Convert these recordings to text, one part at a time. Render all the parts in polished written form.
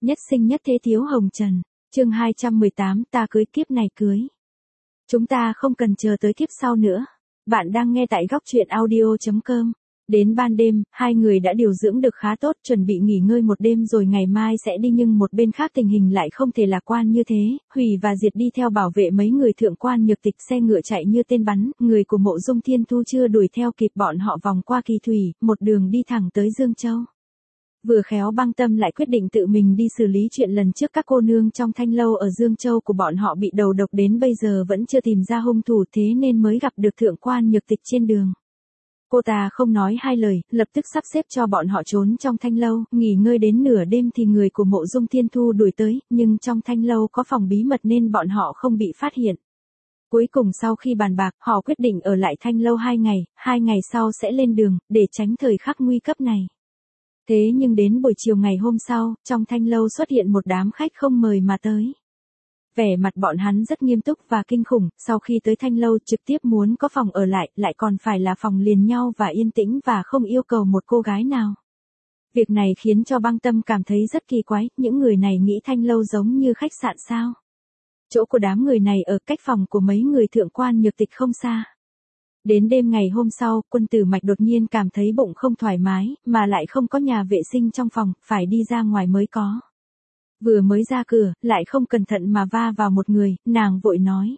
Nhất sinh nhất thế thiếu hồng trần. Chương 218, ta cưới kiếp này cưới. Chúng ta không cần chờ tới kiếp sau nữa. Bạn đang nghe tại góc truyện audio.com. Đến ban đêm, hai người đã điều dưỡng được khá tốt, chuẩn bị nghỉ ngơi một đêm rồi ngày mai sẽ đi, nhưng một bên khác tình hình lại không thể lạc quan như thế. Hủy và Diệt đi theo bảo vệ mấy người thượng quan Nhược Tịch, xe ngựa chạy như tên bắn, người của Mộ Dung Thiên Thu chưa đuổi theo kịp bọn họ, vòng qua Kỳ Thủy, một đường đi thẳng tới Dương Châu. Vừa khéo Băng Tâm lại quyết định tự mình đi xử lý chuyện lần trước các cô nương trong thanh lâu ở Dương Châu của bọn họ bị đầu độc đến bây giờ vẫn chưa tìm ra hung thủ, thế nên mới gặp được thượng quan Nhược Tịch trên đường. Cô ta không nói hai lời, lập tức sắp xếp cho bọn họ trốn trong thanh lâu, nghỉ ngơi đến nửa đêm thì người của Mộ Dung Thiên Thu đuổi tới, nhưng trong thanh lâu có phòng bí mật nên bọn họ không bị phát hiện. Cuối cùng sau khi bàn bạc, họ quyết định ở lại thanh lâu 2 ngày sau sẽ lên đường, để tránh thời khắc nguy cấp này. Thế nhưng đến buổi chiều ngày hôm sau, trong thanh lâu xuất hiện một đám khách không mời mà tới. Vẻ mặt bọn hắn rất nghiêm túc và kinh khủng, sau khi tới thanh lâu trực tiếp muốn có phòng ở lại còn phải là phòng liền nhau và yên tĩnh và không yêu cầu một cô gái nào. Việc này khiến cho Băng Tâm cảm thấy rất kỳ quái, những người này nghĩ thanh lâu giống như khách sạn sao? Chỗ của đám người này ở cách phòng của mấy người thượng quan Nhược Tịch không xa. Đến đêm ngày hôm sau, Quân Tử Mạch đột nhiên cảm thấy bụng không thoải mái, mà lại không có nhà vệ sinh trong phòng, phải đi ra ngoài mới có. Vừa mới ra cửa, lại không cẩn thận mà va vào một người, nàng vội nói.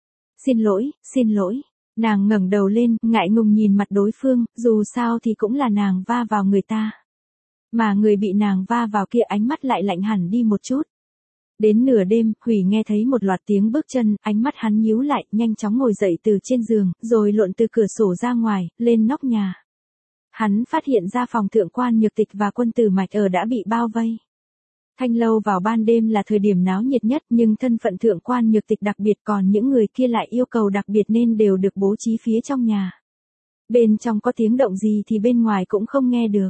Xin lỗi. Nàng ngẩng đầu lên, ngại ngùng nhìn mặt đối phương, dù sao thì cũng là nàng va vào người ta. Mà người bị nàng va vào kia ánh mắt lại lạnh hẳn đi một chút. Đến nửa đêm, Hủy nghe thấy một loạt tiếng bước chân, ánh mắt hắn nhíu lại, nhanh chóng ngồi dậy từ trên giường, rồi lộn từ cửa sổ ra ngoài, lên nóc nhà. Hắn phát hiện ra phòng thượng quan Nhược Tịch và Quân Tử Mạch ở đã bị bao vây. Thanh lâu vào ban đêm là thời điểm náo nhiệt nhất, nhưng thân phận thượng quan Nhược Tịch đặc biệt, còn những người kia lại yêu cầu đặc biệt nên đều được bố trí phía trong nhà. Bên trong có tiếng động gì thì bên ngoài cũng không nghe được.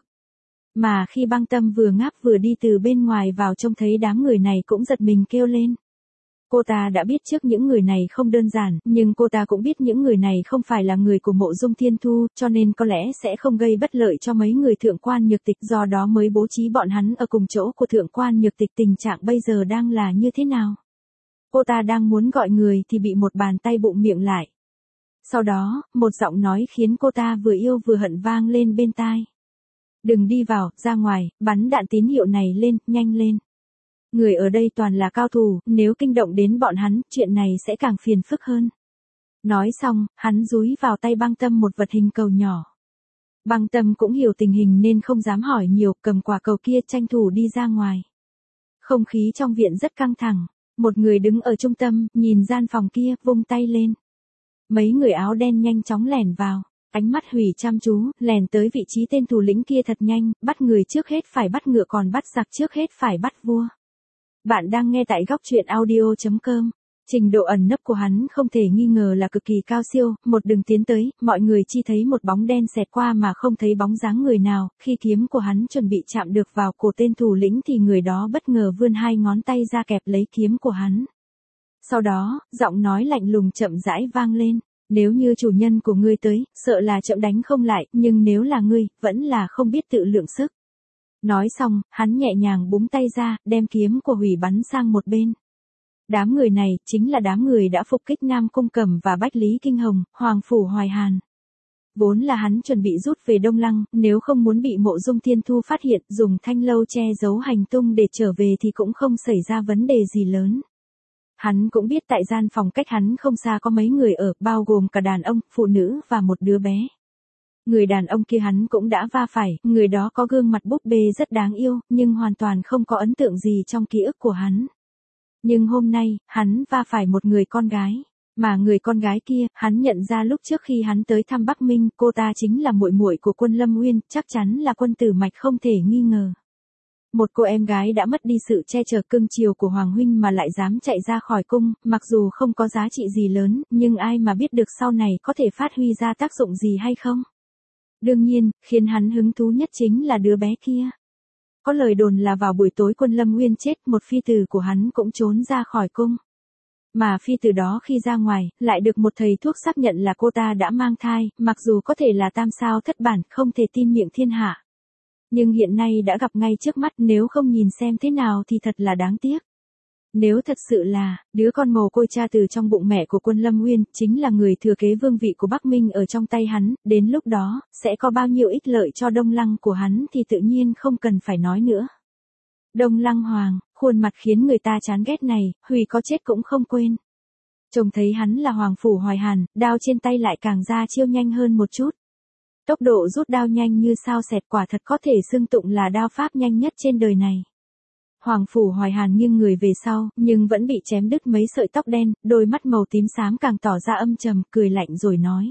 Mà khi Băng Tâm vừa ngáp vừa đi từ bên ngoài vào trông thấy đám người này cũng giật mình kêu lên. Cô ta đã biết trước những người này không đơn giản, nhưng cô ta cũng biết những người này không phải là người của Mộ Dung Thiên Thu, cho nên có lẽ sẽ không gây bất lợi cho mấy người thượng quan Nhược Tịch, do đó mới bố trí bọn hắn ở cùng chỗ của thượng quan Nhược Tịch. Tình trạng bây giờ đang là như thế nào? Cô ta đang muốn gọi người thì bị một bàn tay bụng miệng lại. Sau đó, một giọng nói khiến cô ta vừa yêu vừa hận vang lên bên tai. Đừng đi vào, ra ngoài, bắn đạn tín hiệu này lên, nhanh lên. Người ở đây toàn là cao thủ, nếu kinh động đến bọn hắn, chuyện này sẽ càng phiền phức hơn. Nói xong, hắn dúi vào tay Băng Tâm một vật hình cầu nhỏ. Băng Tâm cũng hiểu tình hình nên không dám hỏi nhiều, cầm quả cầu kia tranh thủ đi ra ngoài. Không khí trong viện rất căng thẳng, một người đứng ở trung tâm, nhìn gian phòng kia, vung tay lên. Mấy người áo đen nhanh chóng lẻn vào. Ánh mắt Hủy chăm chú, lèn tới vị trí tên thủ lĩnh kia thật nhanh, bắt người trước hết phải bắt ngựa, còn bắt giặc trước hết phải bắt vua. Bạn đang nghe tại góc truyện audio.com. Trình độ ẩn nấp của hắn không thể nghi ngờ là cực kỳ cao siêu, một đường tiến tới, mọi người chỉ thấy một bóng đen xẹt qua mà không thấy bóng dáng người nào, khi kiếm của hắn chuẩn bị chạm được vào cổ tên thủ lĩnh thì người đó bất ngờ vươn hai ngón tay ra kẹp lấy kiếm của hắn. Sau đó, giọng nói lạnh lùng chậm rãi vang lên. Nếu như chủ nhân của ngươi tới, sợ là chậm đánh không lại, nhưng nếu là ngươi, vẫn là không biết tự lượng sức. Nói xong, hắn nhẹ nhàng búng tay ra, đem kiếm của Hủy bắn sang một bên. Đám người này, chính là đám người đã phục kích Nam Cung Cẩm và Bách Lý Kinh Hồng, Hoàng Phủ Hoài Hàn. Vốn là hắn chuẩn bị rút về Đông Lăng, nếu không muốn bị Mộ Dung Thiên Thu phát hiện, dùng thanh lâu che giấu hành tung để trở về thì cũng không xảy ra vấn đề gì lớn. Hắn cũng biết tại gian phòng cách hắn không xa có mấy người ở, bao gồm cả đàn ông, phụ nữ và một đứa bé. Người đàn ông kia hắn cũng đã va phải, người đó có gương mặt búp bê rất đáng yêu, nhưng hoàn toàn không có ấn tượng gì trong ký ức của hắn. Nhưng hôm nay, hắn va phải một người con gái. Mà người con gái kia, hắn nhận ra lúc trước khi hắn tới thăm Bắc Minh, cô ta chính là muội muội của Quân Lâm Uyên, chắc chắn là Quân Tử Mạch không thể nghi ngờ. Một cô em gái đã mất đi sự che chở cưng chiều của Hoàng huynh mà lại dám chạy ra khỏi cung, mặc dù không có giá trị gì lớn, nhưng ai mà biết được sau này có thể phát huy ra tác dụng gì hay không. Đương nhiên, khiến hắn hứng thú nhất chính là đứa bé kia. Có lời đồn là vào buổi tối Quân Lâm Uyên chết, một phi tử của hắn cũng trốn ra khỏi cung. Mà phi tử đó khi ra ngoài, lại được một thầy thuốc xác nhận là cô ta đã mang thai, mặc dù có thể là tam sao thất bản, không thể tin miệng thiên hạ. Nhưng hiện nay đã gặp ngay trước mắt, nếu không nhìn xem thế nào thì thật là đáng tiếc. Nếu thật sự là, đứa con mồ côi cha từ trong bụng mẹ của Quân Lâm Nguyên, chính là người thừa kế vương vị của Bắc Minh ở trong tay hắn, đến lúc đó, sẽ có bao nhiêu ích lợi cho Đông Lăng của hắn thì tự nhiên không cần phải nói nữa. Đông Lăng Hoàng, khuôn mặt khiến người ta chán ghét này, Hủy có chết cũng không quên. Trông thấy hắn là Hoàng Phủ Hoài Hàn, đao trên tay lại càng ra chiêu nhanh hơn một chút. Tốc độ rút đao nhanh như sao xẹt, quả thật có thể xưng tụng là đao pháp nhanh nhất trên đời này. Hoàng Phủ Hoài Hàn nghiêng người về sau, nhưng vẫn bị chém đứt mấy sợi tóc đen, đôi mắt màu tím xám càng tỏ ra âm trầm, cười lạnh rồi nói.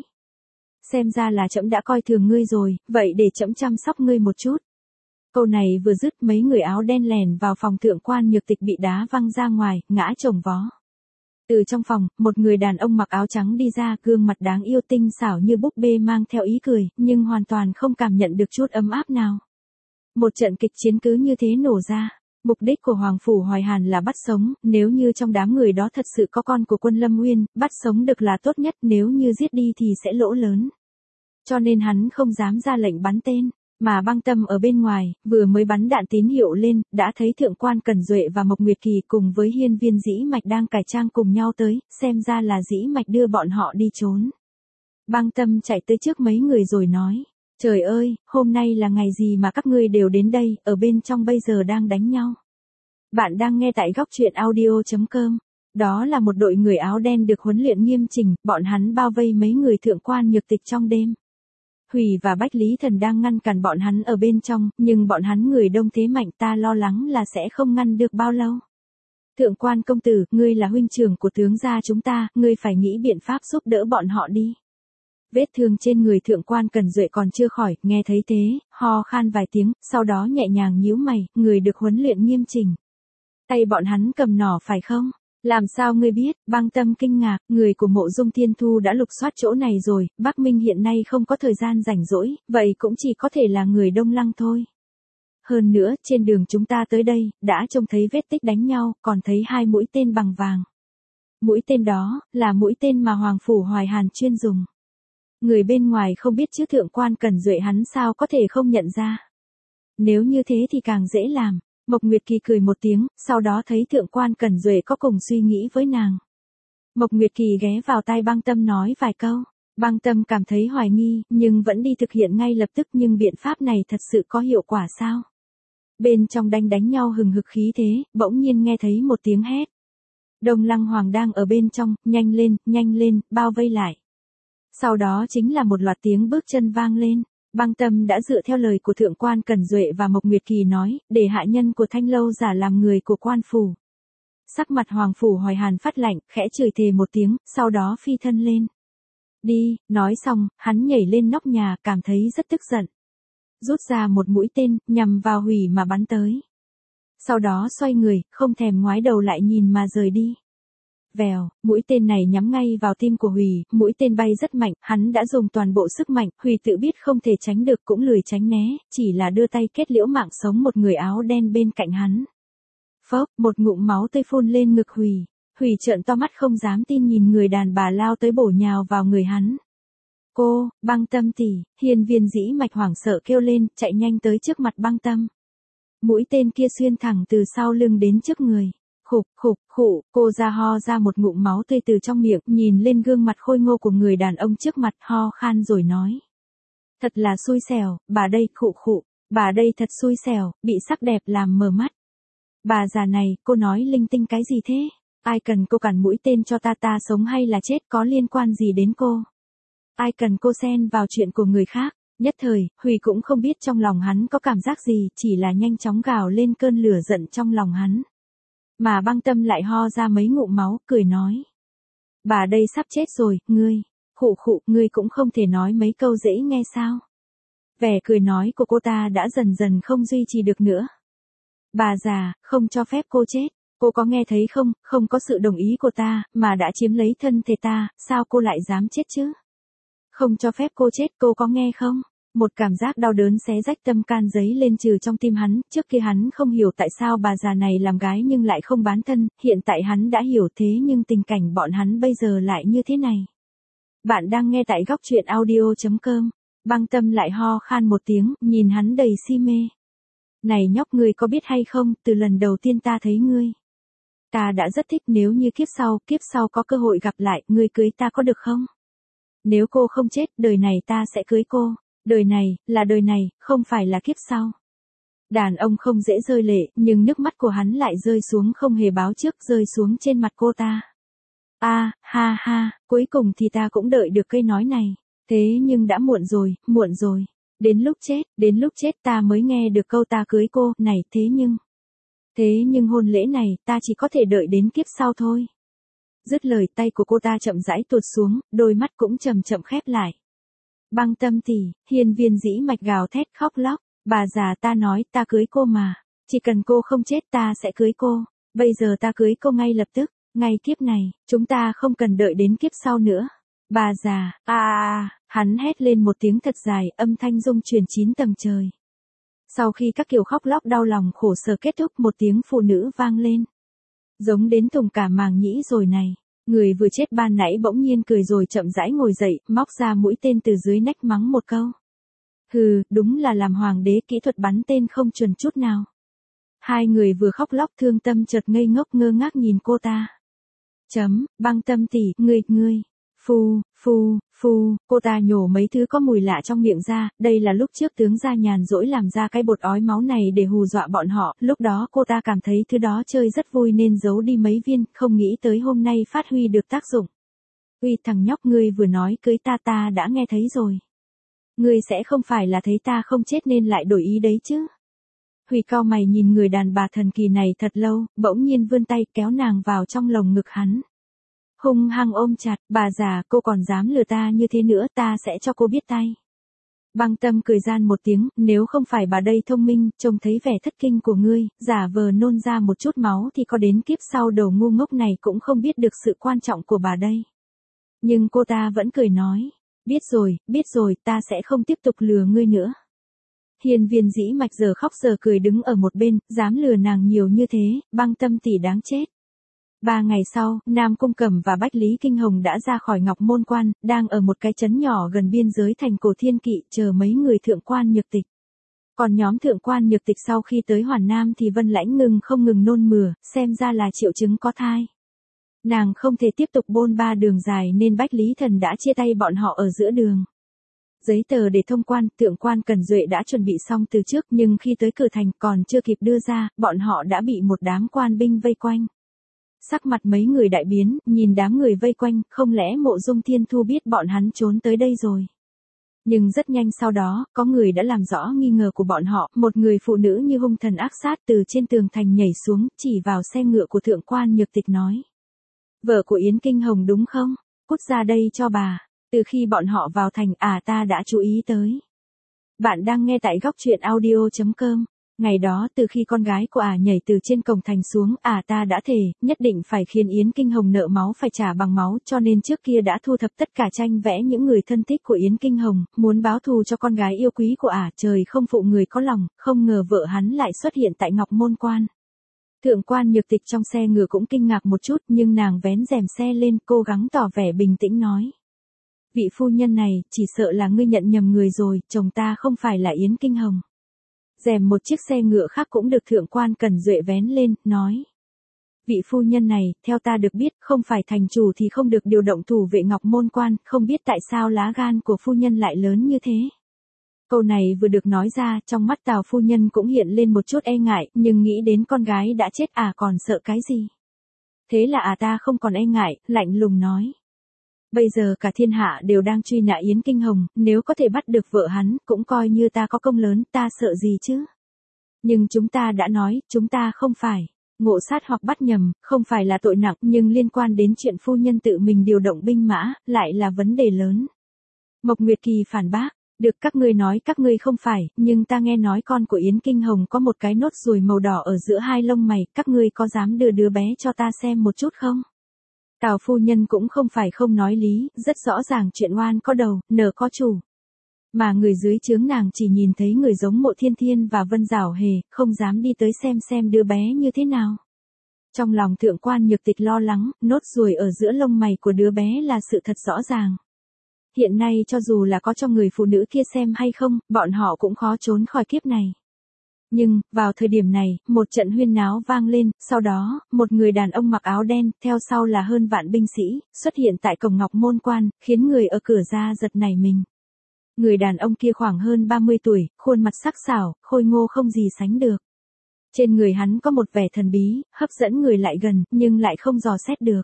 Xem ra là trẫm đã coi thường ngươi rồi, vậy để trẫm chăm sóc ngươi một chút. Câu này vừa dứt, mấy người áo đen lèn vào phòng Thượng quan Nhược Tịch bị đá văng ra ngoài, ngã chồng vó. Từ trong phòng, một người đàn ông mặc áo trắng đi ra, gương mặt đáng yêu tinh xảo như búp bê mang theo ý cười, nhưng hoàn toàn không cảm nhận được chút ấm áp nào. Một trận kịch chiến cứ như thế nổ ra. Mục đích của Hoàng Phủ Hoài Hàn là bắt sống, nếu như trong đám người đó thật sự có con của Quân Lâm Nguyên, bắt sống được là tốt nhất, nếu như giết đi thì sẽ lỗ lớn. Cho nên hắn không dám ra lệnh bắn tên, mà Băng Tâm ở bên ngoài, vừa mới bắn đạn tín hiệu lên, đã thấy Thượng quan Cẩn Duệ và Mộc Nguyệt Kỳ cùng với Hiên Viên Dĩ Mạch đang cải trang cùng nhau tới, xem ra là Dĩ Mạch đưa bọn họ đi trốn. Băng Tâm chạy tới trước mấy người rồi nói. Trời ơi, hôm nay là ngày gì mà các ngươi đều đến đây, ở bên trong bây giờ đang đánh nhau. Bạn đang nghe tại góc truyện audio.com. Đó là một đội người áo đen được huấn luyện nghiêm chỉnh, bọn hắn bao vây mấy người Thượng quan Nhược Tịch trong đêm. Hủy và Bách Lý Thần đang ngăn cản bọn hắn ở bên trong, nhưng bọn hắn người đông thế mạnh, ta lo lắng là sẽ không ngăn được bao lâu. Thượng quan công tử, ngươi là huynh trưởng của tướng gia chúng ta, ngươi phải nghĩ biện pháp giúp đỡ bọn họ đi. Vết thương trên người Thượng quan Cẩn Duệ còn chưa khỏi, nghe thấy thế, ho khan vài tiếng, sau đó nhẹ nhàng nhíu mày, người được huấn luyện nghiêm chỉnh. Tay bọn hắn cầm nỏ phải không? Làm sao ngươi biết? Băng Tâm kinh ngạc, người của Mộ Dung Thiên Thu đã lục soát chỗ này rồi, Bắc Minh hiện nay không có thời gian rảnh rỗi, vậy cũng chỉ có thể là người Đông Lăng thôi. Hơn nữa, trên đường chúng ta tới đây, đã trông thấy vết tích đánh nhau, còn thấy 2 mũi tên bằng vàng. Mũi tên đó, là mũi tên mà Hoàng Phủ Hoài Hàn chuyên dùng. Người bên ngoài không biết chứ Thượng quan Cẩn Duệ hắn sao có thể không nhận ra. Nếu như thế thì càng dễ làm. Mộc Nguyệt Kỳ cười một tiếng, sau đó thấy Thượng quan Cẩn Duệ có cùng suy nghĩ với nàng. Mộc Nguyệt Kỳ ghé vào tai Băng Tâm nói vài câu. Băng Tâm cảm thấy hoài nghi, nhưng vẫn đi thực hiện ngay lập tức, nhưng biện pháp này thật sự có hiệu quả sao? Bên trong đánh nhau hừng hực khí thế, bỗng nhiên nghe thấy một tiếng hét. Đông Lăng Hoàng đang ở bên trong, nhanh lên, bao vây lại. Sau đó chính là một loạt tiếng bước chân vang lên. Băng Tâm đã dựa theo lời của Thượng quan Cẩn Duệ và Mộc Nguyệt Kỳ nói, để hạ nhân của Thanh Lâu giả làm người của quan phủ. Sắc mặt Hoàng Phủ Hoài Hàn phát lạnh, khẽ chửi thề một tiếng, sau đó phi thân lên. Đi, nói xong, hắn nhảy lên nóc nhà, cảm thấy rất tức giận. Rút ra một mũi tên, nhằm vào Hủy mà bắn tới. Sau đó xoay người, không thèm ngoái đầu lại nhìn mà rời đi. Vèo, mũi tên này nhắm ngay vào tim của Hủy, mũi tên bay rất mạnh, hắn đã dùng toàn bộ sức mạnh, Hủy tự biết không thể tránh được cũng lười tránh né, chỉ là đưa tay kết liễu mạng sống một người áo đen bên cạnh hắn. Phốc, một ngụm máu tươi phun lên ngực Hủy. Hủy trợn to mắt không dám tin nhìn người đàn bà lao tới bổ nhào vào người hắn. Cô, Băng Tâm tỷ, Hiên Viên Dĩ Mạch hoảng sợ kêu lên, chạy nhanh tới trước mặt Băng Tâm. Mũi tên kia xuyên thẳng từ sau lưng đến trước người. Khụ, cô ra ho ra một ngụm máu tươi từ trong miệng, nhìn lên gương mặt khôi ngô của người đàn ông trước mặt, ho khan rồi nói. Thật là xui xẻo, bà đây, bà đây thật xui xẻo, bị sắc đẹp làm mờ mắt. Bà già này, cô nói linh tinh cái gì thế? Ai cần cô cản mũi tên cho ta sống hay là chết có liên quan gì đến cô? Ai cần cô xen vào chuyện của người khác? Nhất thời, Hủy cũng không biết trong lòng hắn có cảm giác gì, chỉ là nhanh chóng gào lên cơn lửa giận trong lòng hắn. Mà Băng Tâm lại ho ra mấy ngụm máu, cười nói. Bà đây sắp chết rồi, ngươi. Ngươi cũng không thể nói mấy câu dễ nghe sao. Vẻ cười nói của cô ta đã dần dần không duy trì được nữa. Bà già, không cho phép cô chết. Cô có nghe thấy không, không có sự đồng ý của ta, mà đã chiếm lấy thân thể ta, sao cô lại dám chết chứ? Không cho phép cô chết, cô có nghe không? Một cảm giác đau đớn xé rách tâm can giấy lên trừ trong tim hắn, trước kia hắn không hiểu tại sao bà già này làm gái nhưng lại không bán thân, hiện tại hắn đã hiểu thế nhưng tình cảnh bọn hắn bây giờ lại như thế này. Bạn đang nghe tại góc truyện audio.com. Băng Tâm lại ho khan một tiếng, nhìn hắn đầy si mê. Này nhóc, ngươi có biết hay không, từ lần đầu tiên ta thấy ngươi, ta đã rất thích, nếu như kiếp sau có cơ hội gặp lại, ngươi cưới ta có được không? Nếu cô không chết, đời này ta sẽ cưới cô. Đời này, là đời này, không phải là kiếp sau. Đàn ông không dễ rơi lệ, nhưng nước mắt của hắn lại rơi xuống không hề báo trước, rơi xuống trên mặt cô ta. Ha ha, cuối cùng thì ta cũng đợi được cây nói này. Thế nhưng đã muộn rồi. Đến lúc chết ta mới nghe được câu ta cưới cô, này, thế nhưng hôn lễ này, ta chỉ có thể đợi đến kiếp sau thôi. Dứt lời, tay của cô ta chậm rãi tuột xuống, đôi mắt cũng chậm chậm khép lại. Băng Tâm tỷ, Hiên Viên Dĩ Mạch gào thét khóc lóc, bà già, ta nói, ta cưới cô mà, chỉ cần cô không chết ta sẽ cưới cô, bây giờ ta cưới cô ngay lập tức, ngay kiếp này, chúng ta không cần đợi đến kiếp sau nữa. Bà già, hắn hét lên một tiếng thật dài, âm thanh rung chuyển 9 tầng trời. Sau khi các kiểu khóc lóc đau lòng khổ sở kết thúc, một tiếng phụ nữ vang lên. Giống đến thùng cả màng nhĩ rồi này. Người vừa chết ban nãy bỗng nhiên cười rồi chậm rãi ngồi dậy, móc ra mũi tên từ dưới nách mắng một câu. Hừ, đúng là làm hoàng đế, kỹ thuật bắn tên không chuẩn chút nào. Hai người vừa khóc lóc thương tâm chợt ngây ngốc ngơ ngác nhìn cô ta. Băng Tâm tỷ, ngươi. Phu, cô ta nhổ mấy thứ có mùi lạ trong miệng ra, đây là lúc trước tướng gia nhàn rỗi làm ra cái bột ói máu này để hù dọa bọn họ, lúc đó cô ta cảm thấy thứ đó chơi rất vui nên giấu đi mấy viên, không nghĩ tới hôm nay phát huy được tác dụng. Uy, thằng nhóc, ngươi vừa nói cưới ta đã nghe thấy rồi. Ngươi sẽ không phải là thấy ta không chết nên lại đổi ý đấy chứ? Huy cau mày nhìn người đàn bà thần kỳ này thật lâu, bỗng nhiên vươn tay kéo nàng vào trong lồng ngực hắn. Hung hăng ôm chặt, bà già, cô còn dám lừa ta như thế nữa, ta sẽ cho cô biết tay. Băng Tâm cười gian một tiếng, nếu không phải bà đây thông minh, trông thấy vẻ thất kinh của ngươi, giả vờ nôn ra một chút máu thì có đến kiếp sau đầu ngu ngốc này cũng không biết được sự quan trọng của bà đây. Nhưng cô ta vẫn cười nói, biết rồi, ta sẽ không tiếp tục lừa ngươi nữa. Hiên Viên Dĩ Mạch giờ khóc giờ cười đứng ở một bên, dám lừa nàng nhiều như thế, Băng Tâm tỷ đáng chết. 3 ngày sau, Nam Cung Cẩm và Bách Lý Kinh Hồng đã ra khỏi Ngọc Môn Quan, đang ở một cái trấn nhỏ gần biên giới thành Cổ Thiên Kỵ, chờ mấy người thượng quan nhược tịch. Còn nhóm thượng quan nhược tịch sau khi tới Hoàn Nam thì Vân Lãnh Ngừng không ngừng nôn mửa, xem ra là triệu chứng có thai. Nàng không thể tiếp tục bôn ba đường dài nên Bách Lý Thần đã chia tay bọn họ ở giữa đường. Giấy tờ để thông quan, thượng quan Cần Duệ đã chuẩn bị xong từ trước, nhưng khi tới cửa thành còn chưa kịp đưa ra, bọn họ đã bị một đám quan binh vây quanh. Sắc mặt mấy người đại biến, nhìn đám người vây quanh, không lẽ Mộ Dung Thiên Thu biết bọn hắn trốn tới đây rồi. Nhưng rất nhanh sau đó, có người đã làm rõ nghi ngờ của bọn họ, một người phụ nữ như hung thần ác sát từ trên tường thành nhảy xuống, chỉ vào xe ngựa của thượng quan nhược tịch nói. Vợ của Yến Kinh Hồng đúng không? Cút ra đây cho bà. Từ khi bọn họ vào thành, ta đã chú ý tới. Bạn đang nghe tại góc truyện audio.com. Ngày đó từ khi con gái của nhảy từ trên cổng thành xuống, ta đã thề, nhất định phải khiến Yến Kinh Hồng nợ máu phải trả bằng máu, cho nên trước kia đã thu thập tất cả tranh vẽ những người thân thích của Yến Kinh Hồng, muốn báo thù cho con gái yêu quý của trời không phụ người có lòng, không ngờ vợ hắn lại xuất hiện tại Ngọc Môn Quan. Thượng quan nhược tịch trong xe ngựa cũng kinh ngạc một chút, nhưng nàng vén rèm xe lên, cố gắng tỏ vẻ bình tĩnh nói. Vị phu nhân này, chỉ sợ là ngươi nhận nhầm người rồi, chồng ta không phải là Yến Kinh Hồng. Rèm một chiếc xe ngựa khác cũng được thượng quan Cần Duệ vén lên, nói. Vị phu nhân này, theo ta được biết, không phải thành chủ thì không được điều động thủ vệ Ngọc Môn Quan, không biết tại sao lá gan của phu nhân lại lớn như thế. Câu này vừa được nói ra, trong mắt Tào phu nhân cũng hiện lên một chút e ngại, nhưng nghĩ đến con gái đã chết còn sợ cái gì. Thế là ta không còn e ngại, lạnh lùng nói. Bây giờ cả thiên hạ đều đang truy nã Yến Kinh Hồng, nếu có thể bắt được vợ hắn, cũng coi như ta có công lớn, ta sợ gì chứ. Nhưng chúng ta đã nói, chúng ta không phải ngộ sát hoặc bắt nhầm, không phải là tội nặng, nhưng liên quan đến chuyện phu nhân tự mình điều động binh mã, lại là vấn đề lớn. Mộc Nguyệt Kỳ phản bác, được các ngươi nói các ngươi không phải, nhưng ta nghe nói con của Yến Kinh Hồng có một cái nốt ruồi màu đỏ ở giữa hai lông mày, các ngươi có dám đưa đứa bé cho ta xem một chút không? Tào phu nhân cũng không phải không nói lý, rất rõ ràng chuyện oan có đầu, nợ có chủ. Mà người dưới trướng nàng chỉ nhìn thấy người giống Mộ Thiên Thiên và Vân Giảo Hề, không dám đi tới xem đứa bé như thế nào. Trong lòng thượng quan nhược tịch lo lắng, nốt ruồi ở giữa lông mày của đứa bé là sự thật rõ ràng. Hiện nay cho dù là có cho người phụ nữ kia xem hay không, bọn họ cũng khó trốn khỏi kiếp này. Nhưng, vào thời điểm này, một trận huyên náo vang lên, sau đó, một người đàn ông mặc áo đen, theo sau là hơn vạn binh sĩ, xuất hiện tại cổng Ngọc Môn Quan, khiến người ở cửa ra giật nảy mình. Người đàn ông kia khoảng hơn 30 tuổi, khuôn mặt sắc sảo, khôi ngô không gì sánh được. Trên người hắn có một vẻ thần bí, hấp dẫn người lại gần, nhưng lại không dò xét được.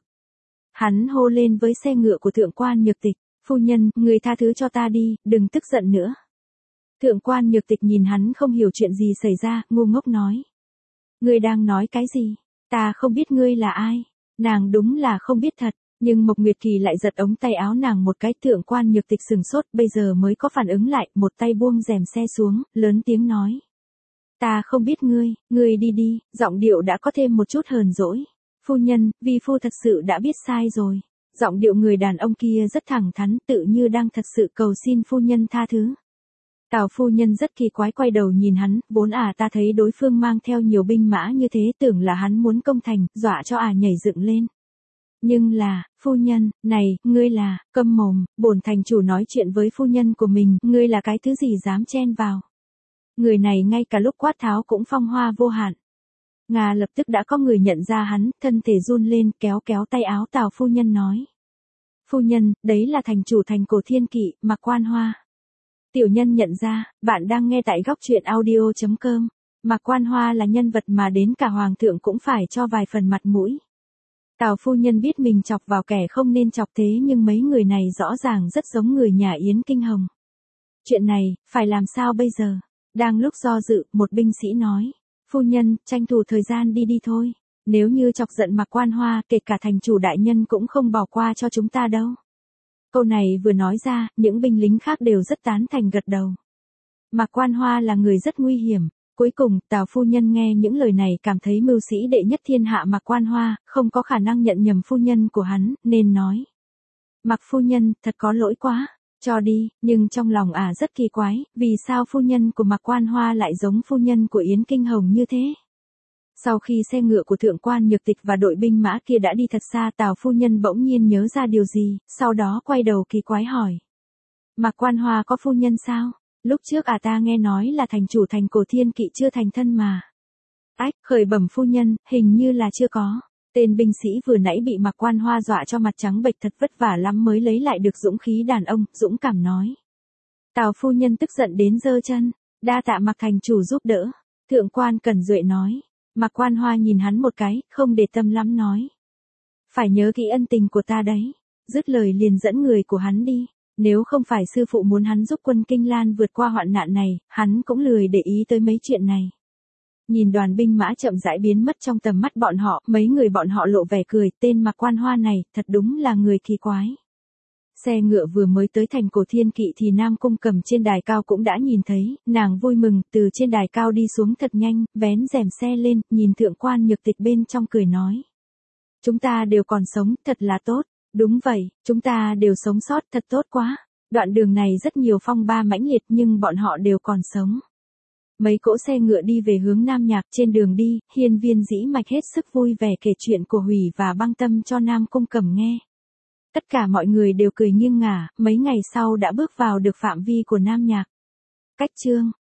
Hắn hô lên với xe ngựa của thượng quan Nhược Tịch, phu nhân, người tha thứ cho ta đi, đừng tức giận nữa. Thượng quan Nhược Tịch nhìn hắn không hiểu chuyện gì xảy ra, ngu ngốc nói. Ngươi đang nói cái gì? Ta không biết ngươi là ai. Nàng đúng là không biết thật, nhưng Mộc Nguyệt Kỳ lại giật ống tay áo nàng một cái. Thượng quan Nhược Tịch sừng sốt, bây giờ mới có phản ứng lại, một tay buông rèm xe xuống, lớn tiếng nói. Ta không biết ngươi đi đi, giọng điệu đã có thêm một chút hờn dỗi. Phu nhân, vi phu thật sự đã biết sai rồi. Giọng điệu người đàn ông kia rất thẳng thắn, tự như đang thật sự cầu xin phu nhân tha thứ. Tào phu nhân rất kỳ quái quay đầu nhìn hắn, vốn ta thấy đối phương mang theo nhiều binh mã như thế, tưởng là hắn muốn công thành, dọa cho nhảy dựng lên. Nhưng là, phu nhân, này, ngươi là, câm mồm, bổn thành chủ nói chuyện với phu nhân của mình, ngươi là cái thứ gì dám chen vào. Người này ngay cả lúc quát tháo cũng phong hoa vô hạn. Ngà lập tức đã có người nhận ra hắn, thân thể run lên, kéo tay áo Tào phu nhân nói. Phu nhân, đấy là thành chủ thành Cổ Thiên Kỵ, Mạc Quan Hoa. Tiểu nhân nhận ra, bạn đang nghe tại góc truyện audio.com. Mạc Quan Hoa là nhân vật mà đến cả hoàng thượng cũng phải cho vài phần mặt mũi. Tào phu nhân biết mình chọc vào kẻ không nên chọc thế nhưng mấy người này rõ ràng rất giống người nhà Yến Kinh Hồng. Chuyện này, phải làm sao bây giờ? Đang lúc do dự, một binh sĩ nói. Phu nhân, tranh thủ thời gian đi thôi. Nếu như chọc giận Mạc Quan Hoa, kể cả thành chủ đại nhân cũng không bỏ qua cho chúng ta đâu. Câu này vừa nói ra, những binh lính khác đều rất tán thành gật đầu. Mạc Quan Hoa là người rất nguy hiểm. Cuối cùng, Tào phu nhân nghe những lời này cảm thấy mưu sĩ đệ nhất thiên hạ Mạc Quan Hoa, không có khả năng nhận nhầm phu nhân của hắn, nên nói. Mạc phu nhân, thật có lỗi quá, cho đi, nhưng trong lòng rất kỳ quái, vì sao phu nhân của Mạc Quan Hoa lại giống phu nhân của Yến Kinh Hồng như thế? Sau khi xe ngựa của thượng quan Nhược Tịch và đội binh mã kia đã đi thật xa, Tào phu nhân bỗng nhiên nhớ ra điều gì, sau đó quay đầu kỳ quái hỏi. Mạc Quan Hoa có phu nhân sao? Lúc trước ta nghe nói là thành chủ thành Cổ Thiên Kỵ chưa thành thân mà. Khởi bẩm phu nhân, hình như là chưa có. Tên binh sĩ vừa nãy bị Mạc Quan Hoa dọa cho mặt trắng bệch, thật vất vả lắm mới lấy lại được dũng khí đàn ông, dũng cảm nói. Tào phu nhân tức giận đến giơ chân, đa tạ Mạc thành chủ giúp đỡ. Thượng quan Cẩn Duệ nói. Mạc Quan Hoa nhìn hắn một cái, không để tâm lắm nói. Phải nhớ kỹ ân tình của ta đấy. Dứt lời liền dẫn người của hắn đi. Nếu không phải sư phụ muốn hắn giúp quân Kinh Lan vượt qua hoạn nạn này, hắn cũng lười để ý tới mấy chuyện này. Nhìn đoàn binh mã chậm rãi biến mất trong tầm mắt bọn họ, mấy người bọn họ lộ vẻ cười, tên Mạc Quan Hoa này, thật đúng là người kỳ quái. Xe ngựa vừa mới tới thành Cổ Thiên Kỵ thì Nam Cung Cầm trên đài cao cũng đã nhìn thấy, nàng vui mừng, từ trên đài cao đi xuống thật nhanh, vén rèm xe lên, nhìn thượng quan Nhược Tịch bên trong cười nói. Chúng ta đều còn sống, thật là tốt. Đúng vậy, chúng ta đều sống sót, thật tốt quá. Đoạn đường này rất nhiều phong ba mãnh liệt nhưng bọn họ đều còn sống. Mấy cỗ xe ngựa đi về hướng Nam Nhạc, trên đường đi, Hiên Viên Dĩ Mạch hết sức vui vẻ kể chuyện của Hủy và Băng Tâm cho Nam Cung Cẩm nghe. Tất cả mọi người đều cười nghiêng ngả, mấy ngày sau đã bước vào được phạm vi của Nam Nhạc. Cách chương